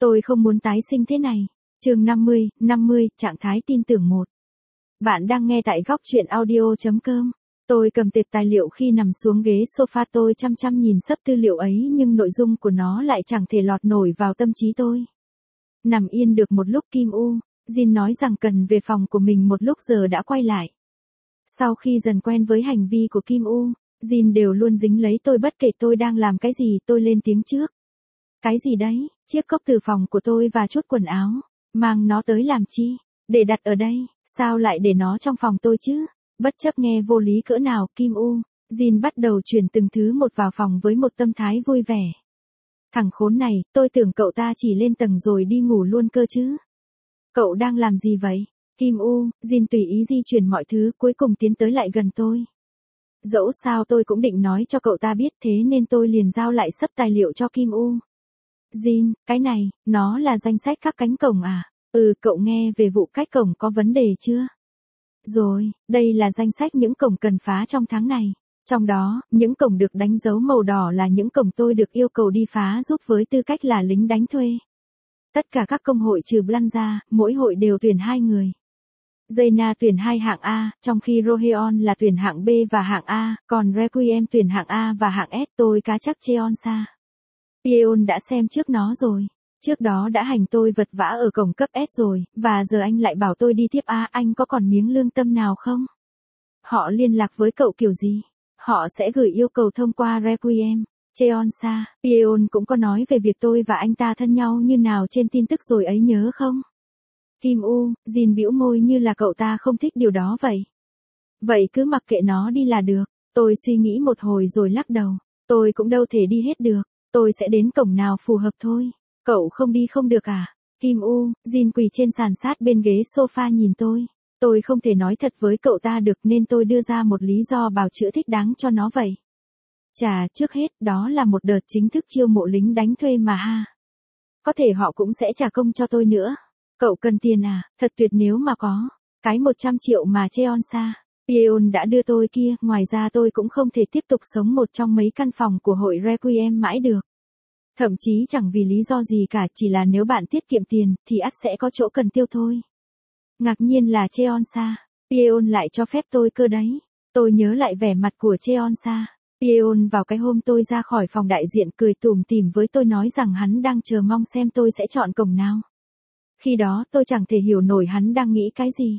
Tôi không muốn tái sinh thế này. Chương 50, trạng thái tin tưởng 1. Bạn đang nghe tại góc truyện audio.com. Tôi cầm tệp tài liệu khi nằm xuống ghế sofa, tôi chăm chăm nhìn sấp tư liệu ấy nhưng nội dung của nó lại chẳng thể lọt nổi vào tâm trí tôi. Nằm yên được một lúc Kim U, Jin nói rằng cần về phòng của mình một lúc giờ đã quay lại. Sau khi dần quen với hành vi của Kim U, Jin đều luôn dính lấy tôi bất kể tôi đang làm cái gì. Tôi lên tiếng trước. Cái gì đấy, chiếc cốc từ phòng của tôi và chút quần áo. Mang nó tới làm chi? Để đặt ở đây, sao lại để nó trong phòng tôi chứ? Bất chấp nghe vô lý cỡ nào, Kim U, Jin bắt đầu chuyển từng thứ một vào phòng với một tâm thái vui vẻ. Thằng khốn này, tôi tưởng cậu ta chỉ lên tầng rồi đi ngủ luôn cơ chứ. Cậu đang làm gì vậy? Kim U, Jin tùy ý di chuyển mọi thứ, cuối cùng tiến tới lại gần tôi. Dẫu sao tôi cũng định nói cho cậu ta biết, thế nên tôi liền giao lại sấp tài liệu cho Kim U. Jin, cái này, nó là danh sách các cánh cổng à? Cậu nghe về vụ cách cổng có vấn đề chưa? Rồi, đây là danh sách những cổng cần phá trong tháng này. Trong đó, những cổng được đánh dấu màu đỏ là những cổng tôi được yêu cầu đi phá giúp với tư cách là lính đánh thuê. Tất cả các công hội trừ Blanza, mỗi hội đều tuyển 2 người. Jaina tuyển 2 hạng A, trong khi Roheon là tuyển hạng B và hạng A, còn Requiem tuyển hạng A và hạng S. Tôi cá chắc Cheonsa. Yeon đã xem trước nó rồi. Trước đó đã hành tôi vật vã ở cổng cấp S rồi, và giờ anh lại bảo tôi đi tiếp A. Anh có còn miếng lương tâm nào không? Họ liên lạc với cậu kiểu gì? Họ sẽ gửi yêu cầu thông qua Requiem. Cheonsa, Yeon cũng có nói về việc tôi và anh ta thân nhau như nào trên tin tức rồi ấy nhớ không? Kim U, Jin bĩu môi như là cậu ta không thích điều đó vậy. Vậy cứ mặc kệ nó đi là được. Tôi suy nghĩ một hồi rồi lắc đầu. Tôi cũng đâu thể đi hết được. Tôi sẽ đến cổng nào phù hợp thôi. Cậu không đi không được à? Kim U, Jin quỳ trên sàn sát bên ghế sofa nhìn tôi. Tôi không thể nói thật với cậu ta được nên tôi đưa ra một lý do bào chữa thích đáng cho nó vậy. Chà, trước hết, đó là một đợt chính thức chiêu mộ lính đánh thuê mà ha. Có thể họ cũng sẽ trả công cho tôi nữa. Cậu cần tiền à? Thật tuyệt nếu mà có. Cái 100 triệu mà Cheonsa, Yeon đã đưa tôi kia, ngoài ra tôi cũng không thể tiếp tục sống một trong mấy căn phòng của hội Requiem mãi được. Thậm chí chẳng vì lý do gì cả, chỉ là nếu bạn tiết kiệm tiền, thì ắt sẽ có chỗ cần tiêu thôi. Ngạc nhiên là Cheonsa, Yeon lại cho phép tôi cơ đấy. Tôi nhớ lại vẻ mặt của Cheonsa. Yeon vào cái hôm tôi ra khỏi phòng đại diện cười tủm tỉm với tôi nói rằng hắn đang chờ mong xem tôi sẽ chọn cổng nào. Khi đó tôi chẳng thể hiểu nổi hắn đang nghĩ cái gì.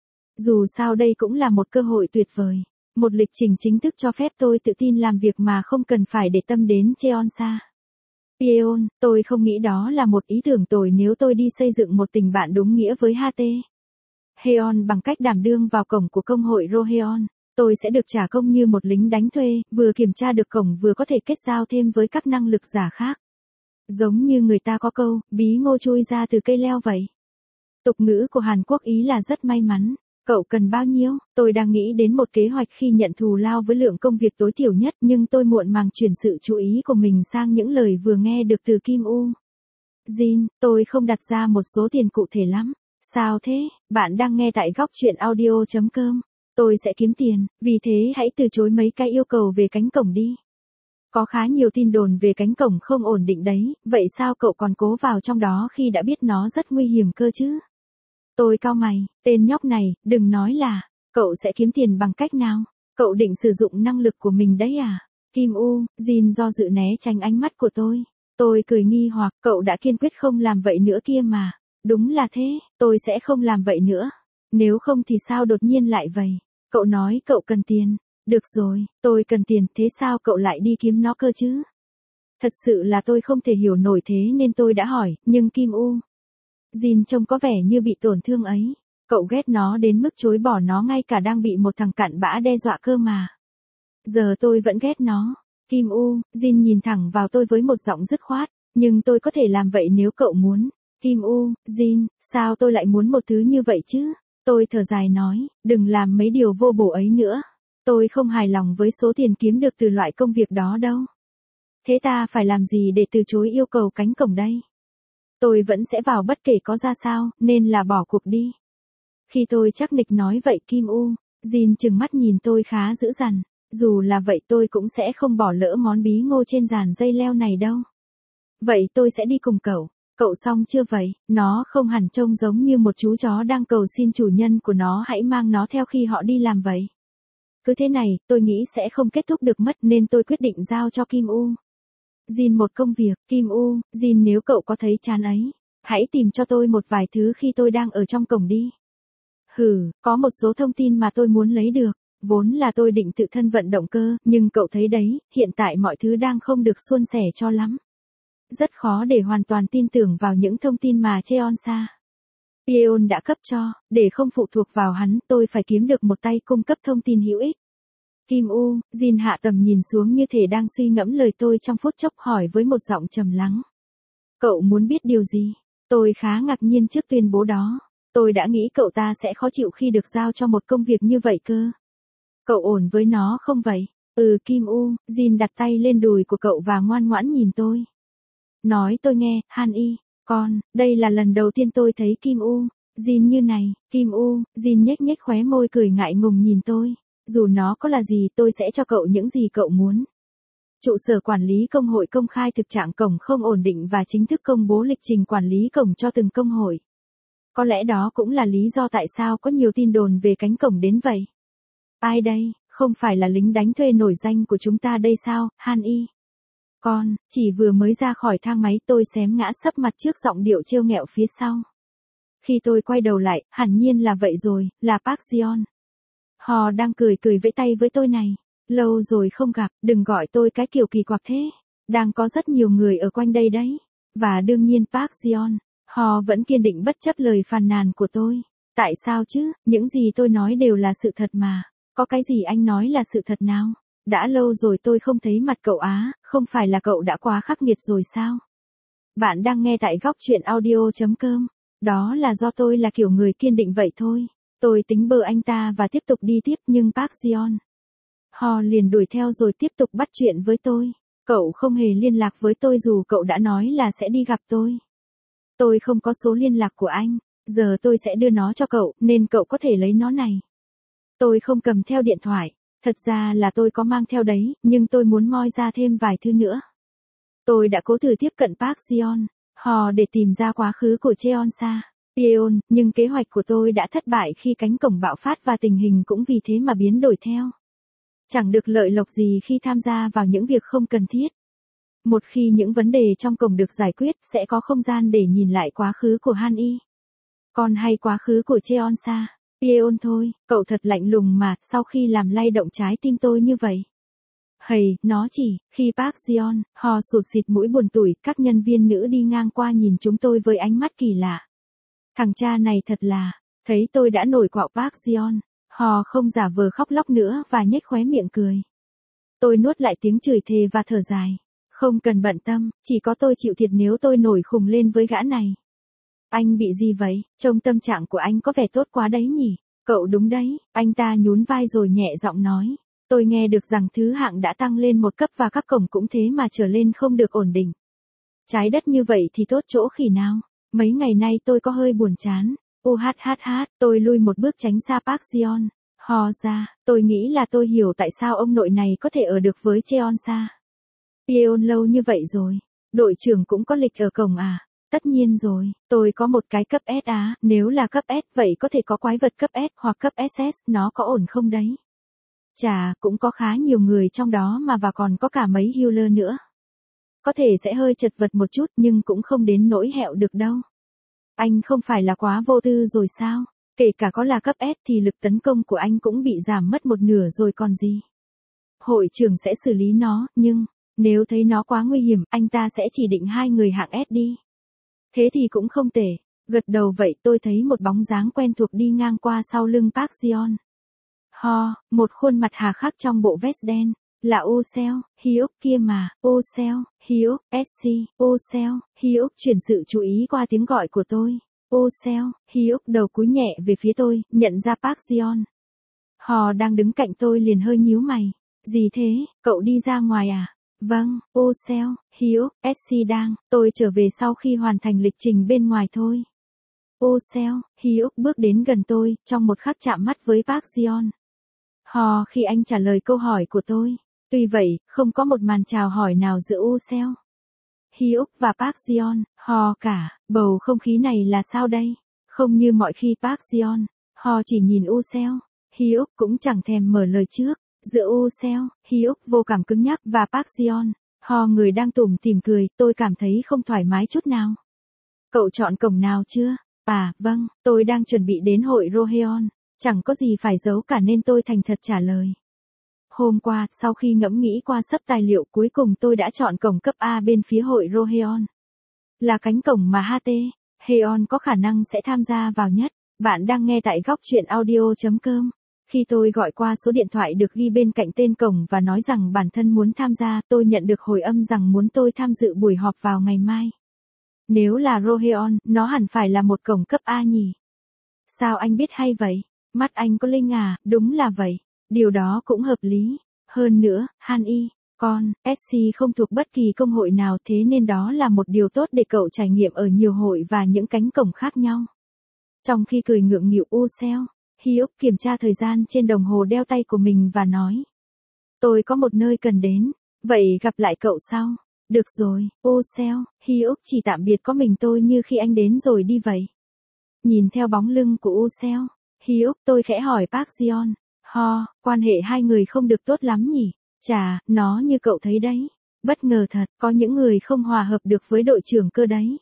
Dù sao đây cũng là một cơ hội tuyệt vời. Một lịch trình chính thức cho phép tôi tự tin làm việc mà không cần phải để tâm đến Cheonsa. Yeon, tôi không nghĩ đó là một ý tưởng tồi nếu tôi đi xây dựng một tình bạn đúng nghĩa với HT. Heon bằng cách đảm đương vào cổng của công hội Roheon. Tôi sẽ được trả công như một lính đánh thuê, vừa kiểm tra được cổng vừa có thể kết giao thêm với các năng lực giả khác. Giống như người ta có câu, bí ngô chui ra từ cây leo vậy. Tục ngữ của Hàn Quốc ý là rất may mắn. Cậu cần bao nhiêu? Tôi đang nghĩ đến một kế hoạch khi nhận thù lao với lượng công việc tối thiểu nhất, nhưng tôi muộn màng chuyển sự chú ý của mình sang những lời vừa nghe được từ Kim U. Jin, tôi không đặt ra một số tiền cụ thể lắm. Sao thế? Bạn đang nghe tại góc truyện audio.com. Tôi sẽ kiếm tiền, vì thế hãy từ chối mấy cái yêu cầu về cánh cổng đi. Có khá nhiều tin đồn về cánh cổng không ổn định đấy, vậy sao cậu còn cố vào trong đó khi đã biết nó rất nguy hiểm cơ chứ? Tôi cau mày, tên nhóc này, đừng nói là, cậu sẽ kiếm tiền bằng cách nào? Cậu định sử dụng năng lực của mình đấy à? Kim U, Jin do dự né tránh ánh mắt của tôi. Tôi cười nghi hoặc, cậu đã kiên quyết không làm vậy nữa kia mà. Đúng là thế, tôi sẽ không làm vậy nữa. Nếu không thì sao đột nhiên lại vậy? Cậu nói cậu cần tiền. Được rồi, tôi cần tiền, thế sao cậu lại đi kiếm nó cơ chứ? Thật sự là tôi không thể hiểu nổi thế nên tôi đã hỏi, nhưng Kim U, Jin trông có vẻ như bị tổn thương ấy. Cậu ghét nó đến mức chối bỏ nó ngay cả đang bị một thằng cặn bã đe dọa cơ mà. Giờ tôi vẫn ghét nó. Kim U, Jin nhìn thẳng vào tôi với một giọng dứt khoát. Nhưng tôi có thể làm vậy nếu cậu muốn. Kim U, Jin, sao tôi lại muốn một thứ như vậy chứ? Tôi thở dài nói, đừng làm mấy điều vô bổ ấy nữa. Tôi không hài lòng với số tiền kiếm được từ loại công việc đó đâu. Thế ta phải làm gì để từ chối yêu cầu cánh cổng đây? Tôi vẫn sẽ vào bất kể có ra sao, nên là bỏ cuộc đi. Khi tôi chắc nịch nói vậy Kim U, Jin trừng mắt nhìn tôi khá dữ dằn. Dù là vậy tôi cũng sẽ không bỏ lỡ món bí ngô trên giàn dây leo này đâu. Vậy tôi sẽ đi cùng cậu. Cậu xong chưa vậy? Nó không hẳn trông giống như một chú chó đang cầu xin chủ nhân của nó hãy mang nó theo khi họ đi làm vậy. Cứ thế này, tôi nghĩ sẽ không kết thúc được mất nên tôi quyết định giao cho Kim U Jin một công việc. Kim U Jin, nếu cậu có thấy chán ấy, hãy tìm cho tôi một vài thứ khi tôi đang ở trong cổng đi. Có một số thông tin mà tôi muốn lấy được. Vốn là tôi định tự thân vận động cơ, nhưng cậu thấy đấy, hiện tại mọi thứ đang không được suôn sẻ cho lắm. Rất khó để hoàn toàn tin tưởng vào những thông tin mà Cheonsa Yeon đã cấp cho, để không phụ thuộc vào hắn, tôi phải kiếm được một tay cung cấp thông tin hữu ích. Kim U Jin hạ tầm nhìn xuống như thể đang suy ngẫm lời tôi trong phút chốc, hỏi với một giọng trầm lắng. Cậu muốn biết điều gì? Tôi khá ngạc nhiên trước tuyên bố đó. Tôi đã nghĩ cậu ta sẽ khó chịu khi được giao cho một công việc như vậy cơ. Cậu ổn với nó không vậy? Kim U Jin đặt tay lên đùi của cậu và ngoan ngoãn nhìn tôi. Nói tôi nghe, Han Y, đây là lần đầu tiên tôi thấy Kim U Jin như này. Kim U Jin nhếch nhếch khóe môi cười ngại ngùng nhìn tôi. Dù nó có là gì tôi sẽ cho cậu những gì cậu muốn. Trụ sở quản lý công hội công khai thực trạng cổng không ổn định và chính thức công bố lịch trình quản lý cổng cho từng công hội. Có lẽ đó cũng là lý do tại sao có nhiều tin đồn về cánh cổng đến vậy. Ai đây, không phải là lính đánh thuê nổi danh của chúng ta đây sao, Han Y? Chỉ vừa mới ra khỏi thang máy tôi xém ngã sấp mặt trước giọng điệu trêu nghẹo phía sau. Khi tôi quay đầu lại, hẳn nhiên là vậy rồi, là Park Jeon. Họ đang cười vẫy tay với tôi này. Lâu rồi không gặp, đừng gọi tôi cái kiểu kỳ quặc thế. Đang có rất nhiều người ở quanh đây đấy. Và đương nhiên Park Jeon. Họ vẫn kiên định bất chấp lời phàn nàn của tôi. Tại sao chứ, những gì tôi nói đều là sự thật mà. Có cái gì anh nói là sự thật nào? Đã lâu rồi tôi không thấy mặt cậu á, không phải là cậu đã quá khắc nghiệt rồi sao? Bạn đang nghe tại góc truyện audio.com. Đó là do tôi là kiểu người kiên định vậy thôi. Tôi tính bờ anh ta và tiếp tục đi tiếp nhưng Park Jeon. Họ liền đuổi theo rồi tiếp tục bắt chuyện với tôi. Cậu không hề liên lạc với tôi dù cậu đã nói là sẽ đi gặp tôi. Tôi không có số liên lạc của anh, giờ tôi sẽ đưa nó cho cậu nên cậu có thể lấy nó này. Tôi không cầm theo điện thoại. Thật ra là tôi có mang theo đấy, nhưng tôi muốn moi ra thêm vài thứ nữa. Tôi đã cố thử tiếp cận Park Jeon, họ để tìm ra quá khứ của Cheonsa Yeon, nhưng kế hoạch của tôi đã thất bại khi cánh cổng bạo phát và tình hình cũng vì thế mà biến đổi theo. Chẳng được lợi lộc gì khi tham gia vào những việc không cần thiết. Một khi những vấn đề trong cổng được giải quyết, sẽ có không gian để nhìn lại quá khứ của Han Y. Hay quá khứ của Cheonsa Yeon thôi, cậu thật lạnh lùng mà, sau khi làm lay động trái tim tôi như vậy. Nó chỉ, khi Park Jeon, họ sụt xịt mũi buồn tủi, các nhân viên nữ đi ngang qua nhìn chúng tôi với ánh mắt kỳ lạ. Thằng cha này thật là, thấy tôi đã nổi quạo Park Jeon, họ không giả vờ khóc lóc nữa và nhếch khóe miệng cười. Tôi nuốt lại tiếng chửi thề và thở dài. Không cần bận tâm, chỉ có tôi chịu thiệt nếu tôi nổi khùng lên với gã này. Anh bị gì vậy? Trông tâm trạng của anh có vẻ tốt quá đấy nhỉ? Cậu đúng đấy, anh ta nhún vai rồi nhẹ giọng nói. Tôi nghe được rằng thứ hạng đã tăng lên một cấp và các cổng cũng thế mà trở lên không được ổn định. Trái đất như vậy thì tốt chỗ khỉ nào? Mấy ngày nay tôi có hơi buồn chán. Tôi lui một bước tránh xa Park Jeon. Tôi nghĩ là tôi hiểu tại sao ông nội này có thể ở được với Cheonsa Yeon lâu như vậy rồi. Đội trưởng cũng có lịch ở cổng à? Tất nhiên rồi, tôi có một cái cấp S á, nếu là cấp S vậy có thể có quái vật cấp S hoặc cấp SS, nó có ổn không đấy? Chà, cũng có khá nhiều người trong đó mà và còn có cả mấy healer nữa. Có thể sẽ hơi chật vật một chút nhưng cũng không đến nỗi hẹo được đâu. Anh không phải là quá vô tư rồi sao? Kể cả có là cấp S thì lực tấn công của anh cũng bị giảm mất một nửa rồi còn gì. Hội trưởng sẽ xử lý nó, nhưng nếu thấy nó quá nguy hiểm, anh ta sẽ chỉ định 2 người hạng S đi. Thế thì cũng không tệ. Gật đầu vậy tôi thấy một bóng dáng quen thuộc đi ngang qua sau lưng Park Jeon. Một khuôn mặt hà khắc trong bộ vest đen. Là Oh Seo, Hyuk kia mà, Oh Seo, Hyuk, SC, Oh Seo, Hyuk chuyển sự chú ý qua tiếng gọi của tôi. Oh Seo, Hyuk đầu cúi nhẹ về phía tôi, nhận ra Park Jeon. Họ đang đứng cạnh tôi liền hơi nhíu mày. Gì thế, cậu đi ra ngoài à? Vâng, Oh Seo, Hyuk, SC đang, tôi trở về sau khi hoàn thành lịch trình bên ngoài thôi. Oh Seo, Hyuk bước đến gần tôi, trong một khắc chạm mắt với Park Jeon. Khi anh trả lời câu hỏi của tôi. Tuy vậy, không có một màn chào hỏi nào giữa Oh Seo Hyuk và Park Jeon, ho cả, bầu không khí này là sao đây? Không như mọi khi Park Jeon, ho chỉ nhìn Useo, Hyuk cũng chẳng thèm mở lời trước. Giữa Useo, Hyuk vô cảm cứng nhắc và Park Jeon, ho người đang tủm tỉm cười, tôi cảm thấy không thoải mái chút nào. Cậu chọn cổng nào chưa? À, vâng, tôi đang chuẩn bị đến hội Roheon, chẳng có gì phải giấu cả nên tôi thành thật trả lời. Hôm qua, sau khi ngẫm nghĩ qua sấp tài liệu cuối cùng tôi đã chọn cổng cấp A bên phía hội Roheon. Là cánh cổng mà HT, Heon có khả năng sẽ tham gia vào nhất. Bạn đang nghe tại góc chuyện audio.com. Khi tôi gọi qua số điện thoại được ghi bên cạnh tên cổng và nói rằng bản thân muốn tham gia, tôi nhận được hồi âm rằng muốn tôi tham dự buổi họp vào ngày mai. Nếu là Roheon, nó hẳn phải là một cổng cấp A nhỉ? Sao anh biết hay vậy? Mắt anh có linh à? Đúng là vậy. Điều đó cũng hợp lý. Hơn nữa, Han Y, con, SC không thuộc bất kỳ công hội nào thế nên đó là một điều tốt để cậu trải nghiệm ở nhiều hội và những cánh cổng khác nhau. Trong khi cười ngượng nghịu Useo, Hyuk kiểm tra thời gian trên đồng hồ đeo tay của mình và nói. Tôi có một nơi cần đến, vậy gặp lại cậu sau. Được rồi, Useo, Hyuk chỉ tạm biệt có mình tôi như khi anh đến rồi đi vậy. Nhìn theo bóng lưng của Useo, Hyuk tôi khẽ hỏi Park Jeon, ho, quan hệ hai người không được tốt lắm nhỉ? Chà, nó như cậu thấy đấy. Bất ngờ thật, có những người không hòa hợp được với đội trưởng cơ đấy.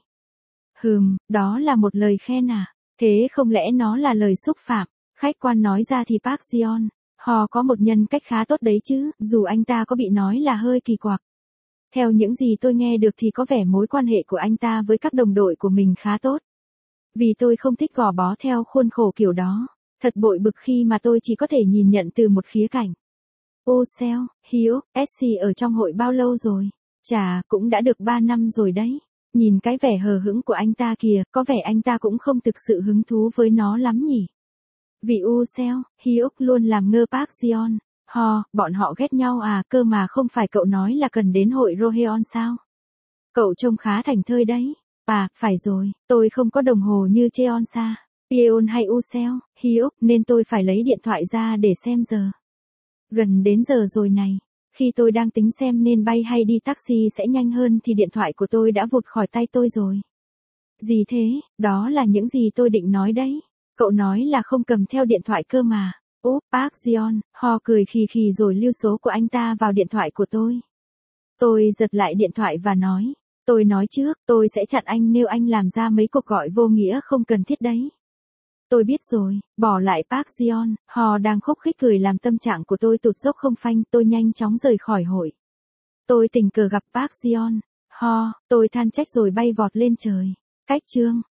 Đó là một lời khen à? Thế không lẽ nó là lời xúc phạm? Khách quan nói ra thì Park Jeon, ho có một nhân cách khá tốt đấy chứ, dù anh ta có bị nói là hơi kỳ quặc. Theo những gì tôi nghe được thì có vẻ mối quan hệ của anh ta với các đồng đội của mình khá tốt. Vì tôi không thích gò bó theo khuôn khổ kiểu đó. Thật bội bực khi mà tôi chỉ có thể nhìn nhận từ một khía cạnh. Useo, Hyuk, SC ở trong hội bao lâu rồi? Chà, cũng đã được 3 năm rồi đấy. Nhìn cái vẻ hờ hững của anh ta kìa, có vẻ anh ta cũng không thực sự hứng thú với nó lắm nhỉ. Vì Useo, Hyuk luôn làm ngơ Park Jeon. Ho, bọn họ ghét nhau à, cơ mà không phải cậu nói là cần đến hội Roheon sao? Cậu trông khá thảnh thơi đấy. À, phải rồi, tôi không có đồng hồ như Cheonsa, Yeon hay Useo, Hyuk, nên tôi phải lấy điện thoại ra để xem giờ. Gần đến giờ rồi này. Khi tôi đang tính xem nên bay hay đi taxi sẽ nhanh hơn thì điện thoại của tôi đã vụt khỏi tay tôi rồi. Gì thế, đó là những gì tôi định nói đấy. Cậu nói là không cầm theo điện thoại cơ mà. Úp, Park Jeon, ho cười khì khì rồi lưu số của anh ta vào điện thoại của tôi. Tôi giật lại điện thoại và nói. Tôi nói trước, tôi sẽ chặn anh nếu anh làm ra mấy cuộc gọi vô nghĩa không cần thiết đấy. Tôi biết rồi, bỏ lại Park Jeon, ho đang khúc khích cười làm tâm trạng của tôi tụt dốc không phanh, tôi nhanh chóng rời khỏi hội. Tôi tình cờ gặp Park Jeon, ho, tôi than trách rồi bay vọt lên trời. Cách chương